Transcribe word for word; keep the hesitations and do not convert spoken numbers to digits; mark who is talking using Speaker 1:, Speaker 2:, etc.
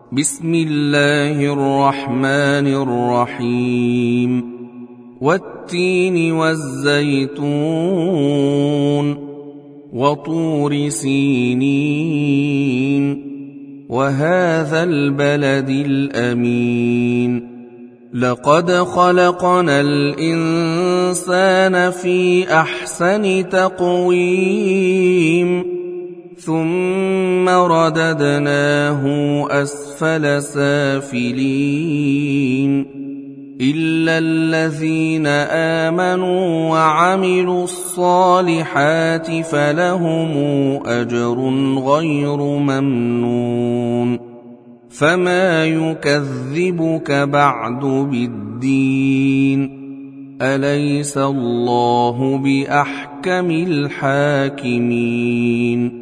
Speaker 1: بسم الله الرحمن الرحيم والتين والزيتون وطور سينين وهذا البلد الأمين لقد خلقنا الإنسان في أحسن تقويم ثم رددناه أسفل سافلين إلا الذين آمنوا وعملوا الصالحات فلهم أجر غير ممنون فما يكذبك بعد بالدين أليس الله بأحكم الحاكمين